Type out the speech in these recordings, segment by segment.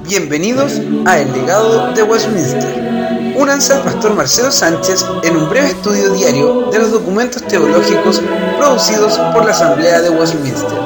Bienvenidos a El Legado de Westminster. Únanse al pastor Marcelo Sánchez en un breve estudio diario de los documentos teológicos producidos por la Asamblea de Westminster.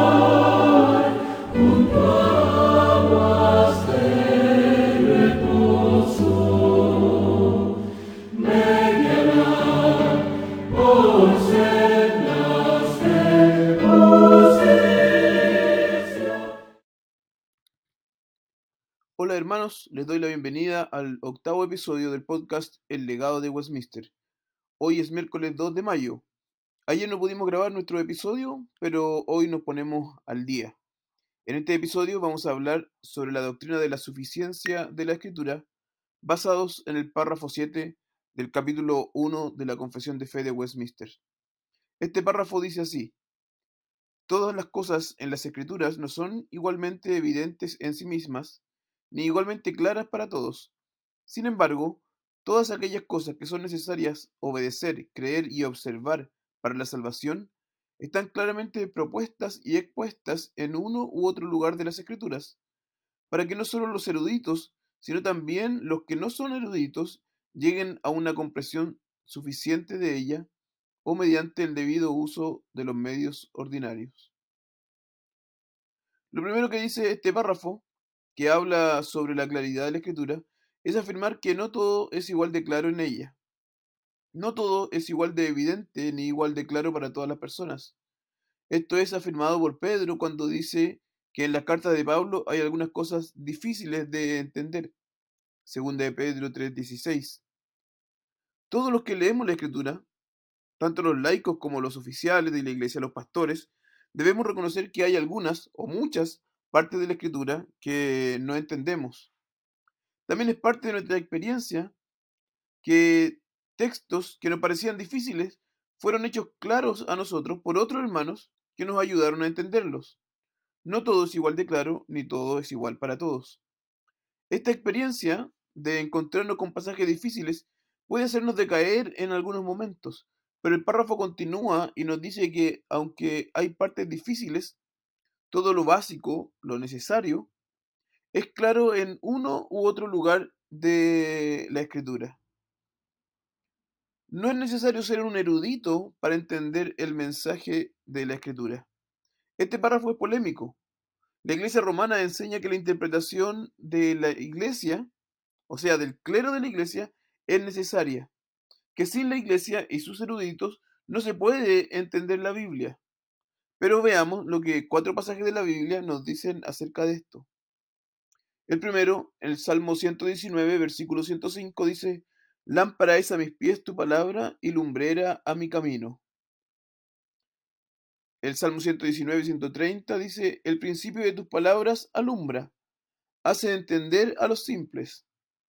Hola hermanos, les doy la bienvenida al octavo episodio del podcast El Legado de Westminster. Hoy es miércoles 2 de mayo. Ayer no pudimos grabar nuestro episodio, pero hoy nos ponemos al día. En este episodio vamos a hablar sobre la doctrina de la suficiencia de la Escritura, basados en el párrafo 7 del capítulo 1 de la Confesión de Fe de Westminster. Este párrafo dice así: todas las cosas en las Escrituras no son igualmente evidentes en sí mismas, ni igualmente claras para todos. Sin embargo, todas aquellas cosas que son necesarias obedecer, creer y observar para la salvación están claramente propuestas y expuestas en uno u otro lugar de las Escrituras, para que no solo los eruditos, sino también los que no son eruditos lleguen a una comprensión suficiente de ella o mediante el debido uso de los medios ordinarios. Lo primero que dice este párrafo, que habla sobre la claridad de la Escritura, es afirmar que no todo es igual de claro en ella. No todo es igual de evidente ni igual de claro para todas las personas. Esto es afirmado por Pedro cuando dice que en las cartas de Pablo hay algunas cosas difíciles de entender. Segunda de Pedro 3:16. Todos los que leemos la Escritura, tanto los laicos como los oficiales de la iglesia, los pastores, debemos reconocer que hay algunas o muchas partes de la Escritura que no entendemos. También es parte de nuestra experiencia que textos que nos parecían difíciles fueron hechos claros a nosotros por otros hermanos que nos ayudaron a entenderlos. No todo es igual de claro, ni todo es igual para todos. Esta experiencia de encontrarnos con pasajes difíciles puede hacernos decaer en algunos momentos, pero el párrafo continúa y nos dice que aunque hay partes difíciles, todo lo básico, lo necesario, es claro en uno u otro lugar de la escritura. No es necesario ser un erudito para entender el mensaje de la escritura. Este párrafo es polémico. La iglesia romana enseña que la interpretación de la iglesia, o sea, del clero de la iglesia, es necesaria, que sin la iglesia y sus eruditos no se puede entender la Biblia. Pero veamos lo que 4 pasajes de la Biblia nos dicen acerca de esto. El primero, el Salmo 119, versículo 105, dice: lámpara es a mis pies tu palabra y lumbrera a mi camino. El Salmo 119, 130 dice: el principio de tus palabras alumbra, hace entender a los simples.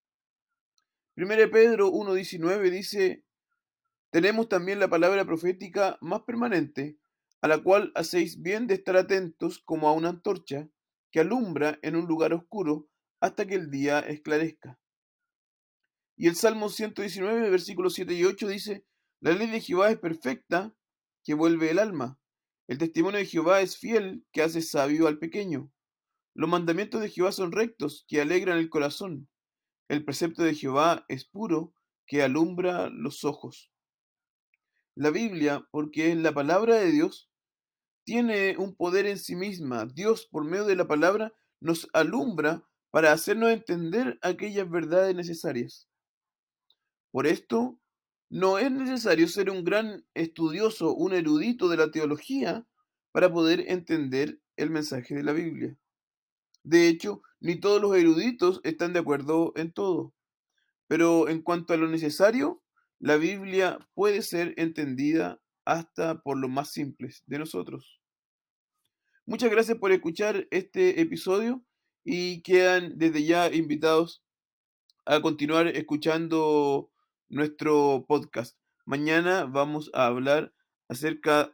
1 Pedro 1:19 dice: tenemos también la palabra profética más permanente, a la cual hacéis bien de estar atentos como a una antorcha que alumbra en un lugar oscuro hasta que el día esclarezca. Y el Salmo 119, versículos 7 y 8 dice: la ley de Jehová es perfecta, que vuelve el alma. El testimonio de Jehová es fiel, que hace sabio al pequeño. Los mandamientos de Jehová son rectos, que alegran el corazón. El precepto de Jehová es puro, que alumbra los ojos. La Biblia, porque es la palabra de Dios, tiene un poder en sí misma. Dios, por medio de la palabra, nos alumbra para hacernos entender aquellas verdades necesarias. Por esto, no es necesario ser un gran estudioso, un erudito de la teología, para poder entender el mensaje de la Biblia. De hecho, ni todos los eruditos están de acuerdo en todo. Pero en cuanto a lo necesario, la Biblia puede ser entendida hasta por los más simples de nosotros. Muchas gracias por escuchar este episodio y quedan desde ya invitados a continuar escuchando nuestro podcast. Mañana vamos a hablar acerca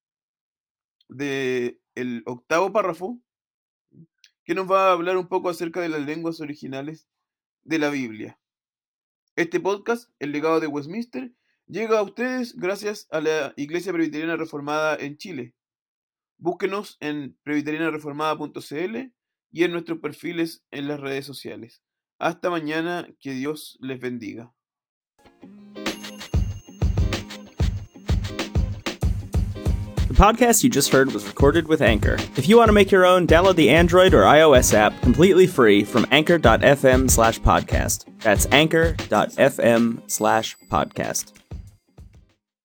del octavo párrafo, que nos va a hablar un poco acerca de las lenguas originales de la Biblia. Este podcast, El Legado de Westminster, llega a ustedes gracias a la Iglesia Presbiteriana Reformada en Chile. Búsquenos en presbiterianareformada.cl y en nuestros perfiles en las redes sociales. Hasta mañana, que Dios les bendiga. The podcast you just heard was recorded with Anchor. If you want to make your own, download the Android or iOS app completely free from anchor.fm/podcast. That's anchor.fm/podcast.